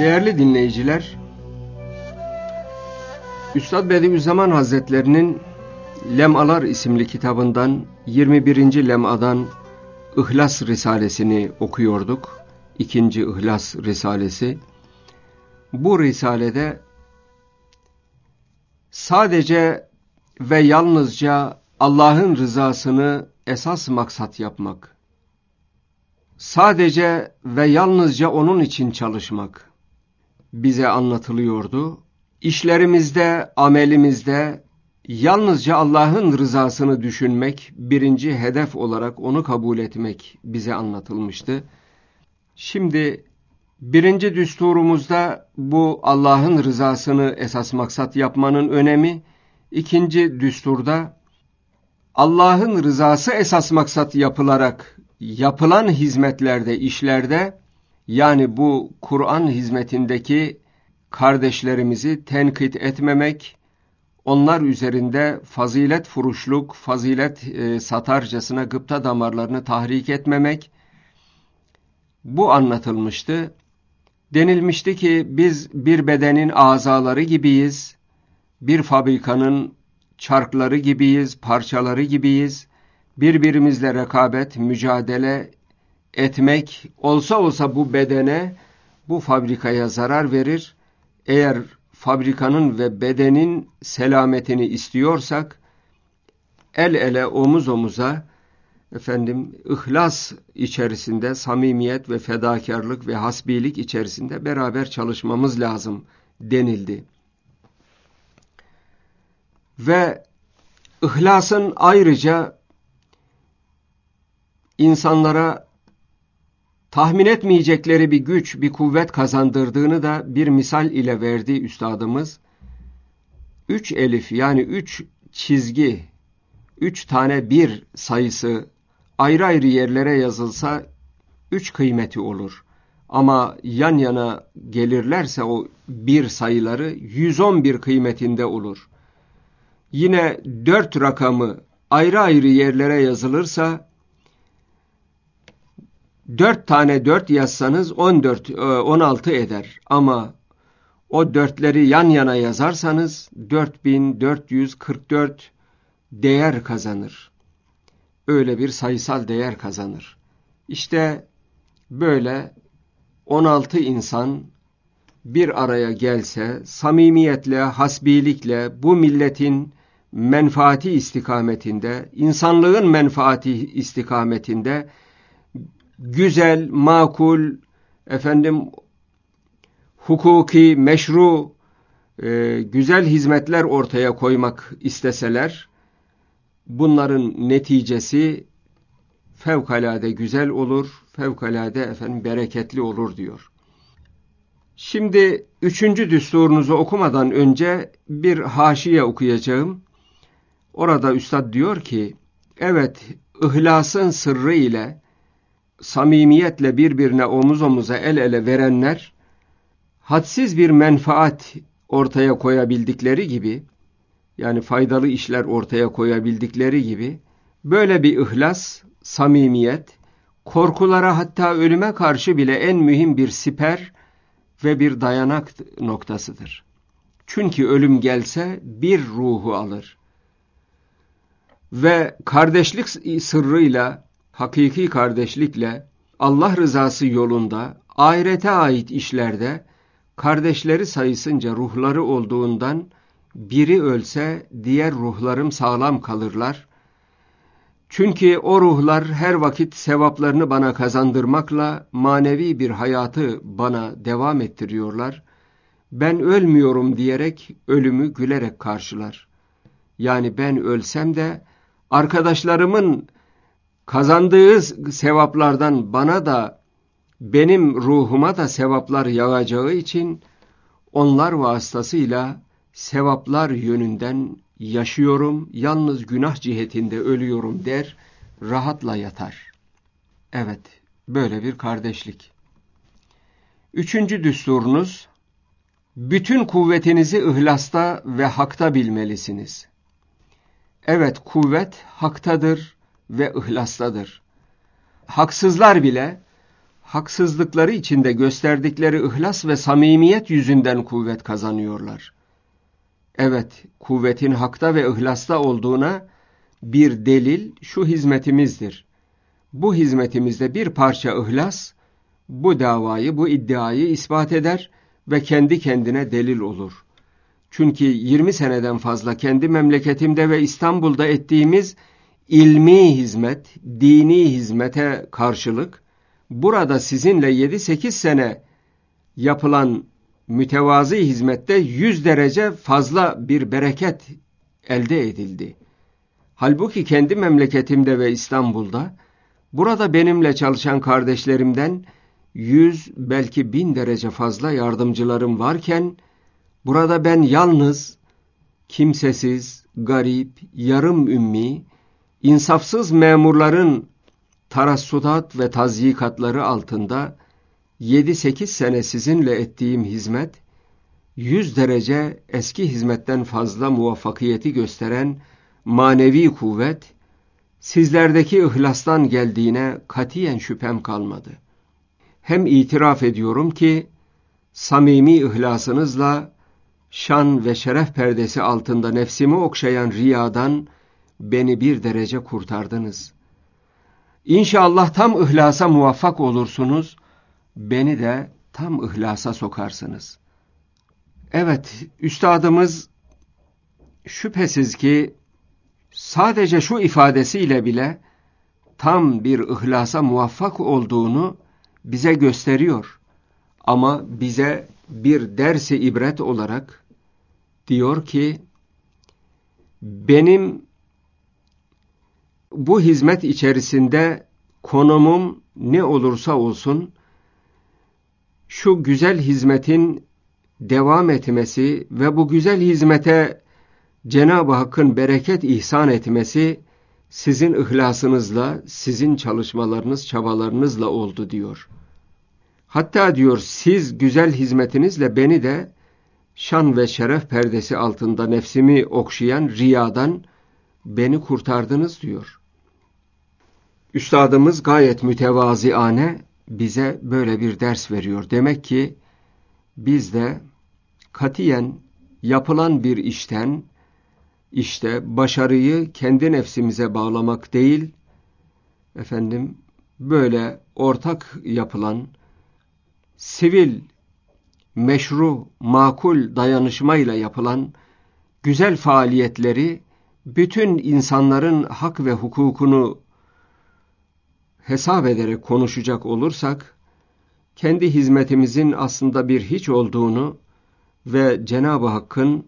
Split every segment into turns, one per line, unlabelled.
Değerli dinleyiciler, Üstad Bediüzzaman Hazretlerinin Lemalar isimli kitabından 21. lemadan İhlas Risalesini okuyorduk. 2. İhlas Risalesi. Bu risalede sadece ve yalnızca Allah'ın rızasını esas maksat yapmak, sadece ve yalnızca onun için çalışmak bize anlatılıyordu. İşlerimizde, amelimizde yalnızca Allah'ın rızasını düşünmek, birinci hedef olarak onu kabul etmek bize anlatılmıştı. Şimdi birinci düsturumuzda bu Allah'ın rızasını esas maksat yapmanın önemi, ikinci düsturda Allah'ın rızası esas maksat yapılarak yapılan hizmetlerde, işlerde, yani bu Kur'an hizmetindeki kardeşlerimizi tenkit etmemek, onlar üzerinde fazilet furuşluk, fazilet satarcasına gıpta damarlarını tahrik etmemek, bu anlatılmıştı. Denilmişti ki biz bir bedenin azaları gibiyiz, bir fabrikanın çarkları gibiyiz, parçaları gibiyiz. Birbirimizle rekabet, mücadele etmek olsa bu bedene, bu fabrikaya zarar verir. Eğer fabrikanın ve bedenin selametini istiyorsak, el ele, omuz omuza, ihlas içerisinde, samimiyet ve fedakarlık ve hasbilik içerisinde beraber çalışmamız lazım denildi. Ve ihlasın ayrıca insanlara tahmin etmeyecekleri bir güç, bir kuvvet kazandırdığını da bir misal ile verdi üstadımız. 3 elif, yani 3 çizgi, 3 tane bir sayısı ayrı ayrı yerlere yazılsa 3 kıymeti olur. Ama yan yana gelirlerse o bir sayıları 111 kıymetinde olur. Yine 4 rakamı ayrı ayrı yerlere yazılırsa 4 tane 4 yazsanız 16 eder. Ama o 4'leri yan yana yazarsanız 4444 değer kazanır. Öyle bir sayısal değer kazanır. İşte böyle 16 insan bir araya gelse, samimiyetle, hasbilikle bu milletin menfaati istikametinde, insanlığın menfaati istikametinde güzel, makul, hukuki, meşru, güzel hizmetler ortaya koymak isteseler, bunların neticesi fevkalade güzel olur, fevkalade bereketli olur diyor. Şimdi 3. düsturunuzu okumadan önce bir haşiye okuyacağım. Orada üstad diyor ki, evet, ihlasın sırrı ile samimiyetle birbirine omuz omuza, el ele verenler, hadsiz bir menfaat ortaya koyabildikleri gibi, yani faydalı işler ortaya koyabildikleri gibi, böyle bir ihlas, samimiyet, korkulara, hatta ölüme karşı bile en mühim bir siper ve bir dayanak noktasıdır. Çünkü ölüm gelse bir ruhu alır. Ve kardeşlik sırrıyla, hakiki kardeşlikle, Allah rızası yolunda, ahirete ait işlerde, kardeşleri sayısınca ruhları olduğundan, biri ölse diğer ruhlarım sağlam kalırlar. Çünkü o ruhlar her vakit sevaplarını bana kazandırmakla manevi bir hayatı bana devam ettiriyorlar. Ben ölmüyorum diyerek ölümü gülerek karşılar. Yani ben ölsem de arkadaşlarımın kazandığı sevaplardan bana da, benim ruhuma da sevaplar yağacağı için onlar vasıtasıyla sevaplar yönünden yaşıyorum, yalnız günah cihetinde ölüyorum der, rahatla yatar. Evet, böyle bir kardeşlik. 3. düsturunuz, bütün kuvvetinizi ihlasta ve hakta bilmelisiniz. Evet, kuvvet haktadır ve ihlastadır. Haksızlar bile haksızlıkları içinde gösterdikleri ihlas ve samimiyet yüzünden kuvvet kazanıyorlar. Evet, kuvvetin hakta ve ihlasta olduğuna bir delil şu hizmetimizdir. Bu hizmetimizde bir parça ihlas, bu davayı, bu iddiayı ispat eder ve kendi kendine delil olur. Çünkü 20 seneden fazla kendi memleketimde ve İstanbul'da ettiğimiz ilmi hizmet, dini hizmete karşılık, burada sizinle 7-8 sene yapılan mütevazı hizmette 100 derece fazla bir bereket elde edildi. Halbuki kendi memleketimde ve İstanbul'da, burada benimle çalışan kardeşlerimden 100 belki 1000 derece fazla yardımcılarım varken, burada ben yalnız, kimsesiz, garip, yarım ümmi, insafsız memurların tarassudat ve tazyikatları altında 7-8 sene sizinle ettiğim hizmet, 100 derece eski hizmetten fazla muvaffakiyeti gösteren manevi kuvvet, sizlerdeki ihlastan geldiğine katiyen şüphem kalmadı. Hem itiraf ediyorum ki, samimi ihlasınızla, şan ve şeref perdesi altında nefsimi okşayan riyadan beni bir derece kurtardınız. İnşallah tam ihlasa muvaffak olursunuz, beni de tam ihlasa sokarsınız. Evet, üstadımız şüphesiz ki sadece şu ifadesiyle bile tam bir ihlasa muvaffak olduğunu bize gösteriyor. Ama bize bir ders-i ibret olarak diyor ki, benim bu hizmet içerisinde konumum ne olursa olsun, şu güzel hizmetin devam etmesi ve bu güzel hizmete Cenab-ı Hakk'ın bereket ihsan etmesi sizin ihlasınızla, sizin çalışmalarınız, çabalarınızla oldu diyor. Hatta diyor, siz güzel hizmetinizle beni de şan ve şeref perdesi altında nefsimi okşayan riyadan beni kurtardınız diyor. Üstadımız gayet mütevaziane bize böyle bir ders veriyor. Demek ki biz de katiyen yapılan bir işten, işte başarıyı kendi nefsimize bağlamak değil, böyle ortak yapılan, sivil, meşru, makul dayanışmayla yapılan güzel faaliyetleri, bütün insanların hak ve hukukunu hesap ederek konuşacak olursak, kendi hizmetimizin aslında bir hiç olduğunu ve Cenab-ı Hakk'ın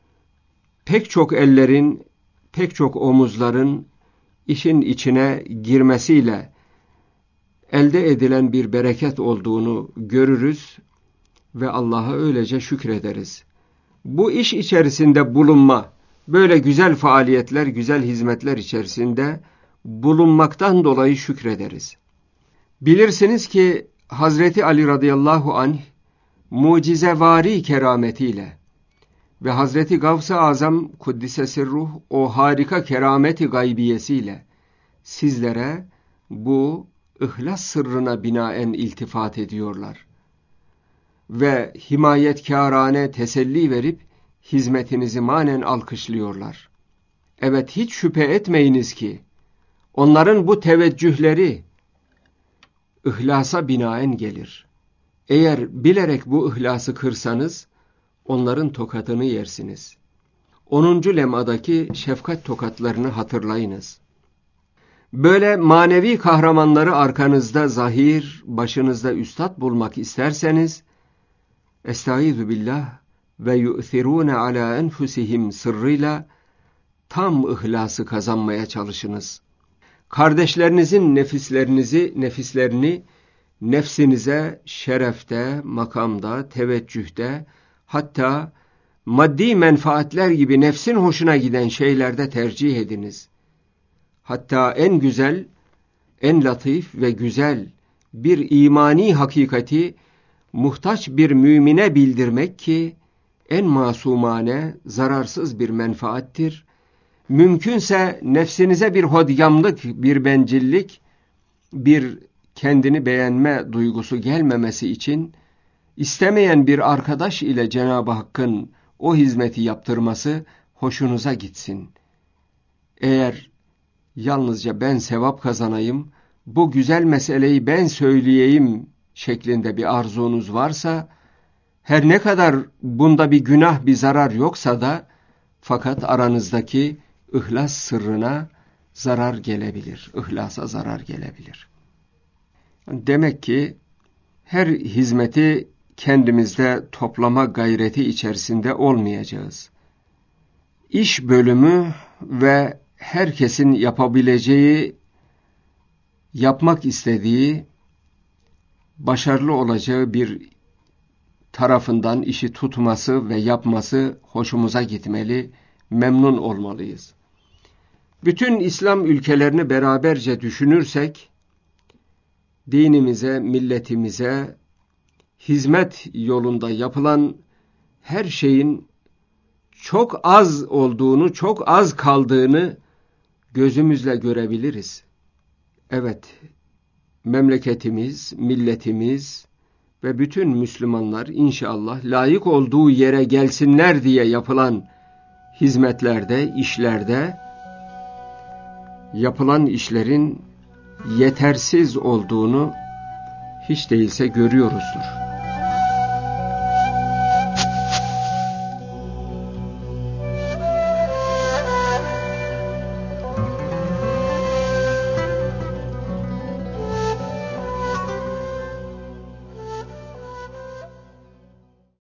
pek çok ellerin, pek çok omuzların işin içine girmesiyle elde edilen bir bereket olduğunu görürüz ve Allah'a öylece şükrederiz. Bu iş içerisinde bulunma, böyle güzel faaliyetler, güzel hizmetler içerisinde bulunmaktan dolayı şükrederiz. Bilirsiniz ki Hazreti Ali radıyallahu anh mucizevari kerametiyle ve Hazreti Gavs-ı Azam Kuddisesirruh o harika kerameti gaybiyesiyle sizlere bu ihlas sırrına binaen iltifat ediyorlar. Ve himayetkârane teselli verip hizmetinizi manen alkışlıyorlar. Evet, hiç şüphe etmeyiniz ki onların bu teveccühleri ihlasa binaen gelir. Eğer bilerek bu ihlası kırsanız onların tokatını yersiniz. 10. lemadaki şefkat tokatlarını hatırlayınız. Böyle manevi kahramanları arkanızda zahir, başınızda üstad bulmak isterseniz, Estaizu billah ve yu'thirûne alâ enfusihim sırrıyla tam ihlası kazanmaya çalışınız. Kardeşlerinizin nefislerini nefsinize şerefte, makamda, teveccühte, hatta maddi menfaatler gibi nefsin hoşuna giden şeylerde tercih ediniz. Hatta en güzel, en latif ve güzel bir imani hakikati muhtaç bir mümine bildirmek ki en masumane, zararsız bir menfaattir. Mümkünse nefsinize bir hodgamlık, bir bencillik, bir kendini beğenme duygusu gelmemesi için istemeyen bir arkadaş ile Cenab-ı Hakk'ın o hizmeti yaptırması hoşunuza gitsin. Eğer yalnızca ben sevap kazanayım, bu güzel meseleyi ben söyleyeyim şeklinde bir arzunuz varsa, her ne kadar bunda bir günah, bir zarar yoksa da, fakat aranızdaki ihlas sırrına zarar gelebilir, ihlasa zarar gelebilir. Demek ki her hizmeti kendimizde toplama gayreti içerisinde olmayacağız. İş bölümü ve herkesin yapabileceği, yapmak istediği, başarılı olacağı bir tarafından işi tutması ve yapması hoşumuza gitmeli, memnun olmalıyız. Bütün İslam ülkelerini beraberce düşünürsek, dinimize, milletimize hizmet yolunda yapılan her şeyin çok az olduğunu, çok az kaldığını gözümüzle görebiliriz. Evet, memleketimiz, milletimiz ve bütün Müslümanlar inşallah layık olduğu yere gelsinler diye yapılan hizmetlerde, işlerde, yapılan işlerin yetersiz olduğunu hiç değilse görüyoruzdur.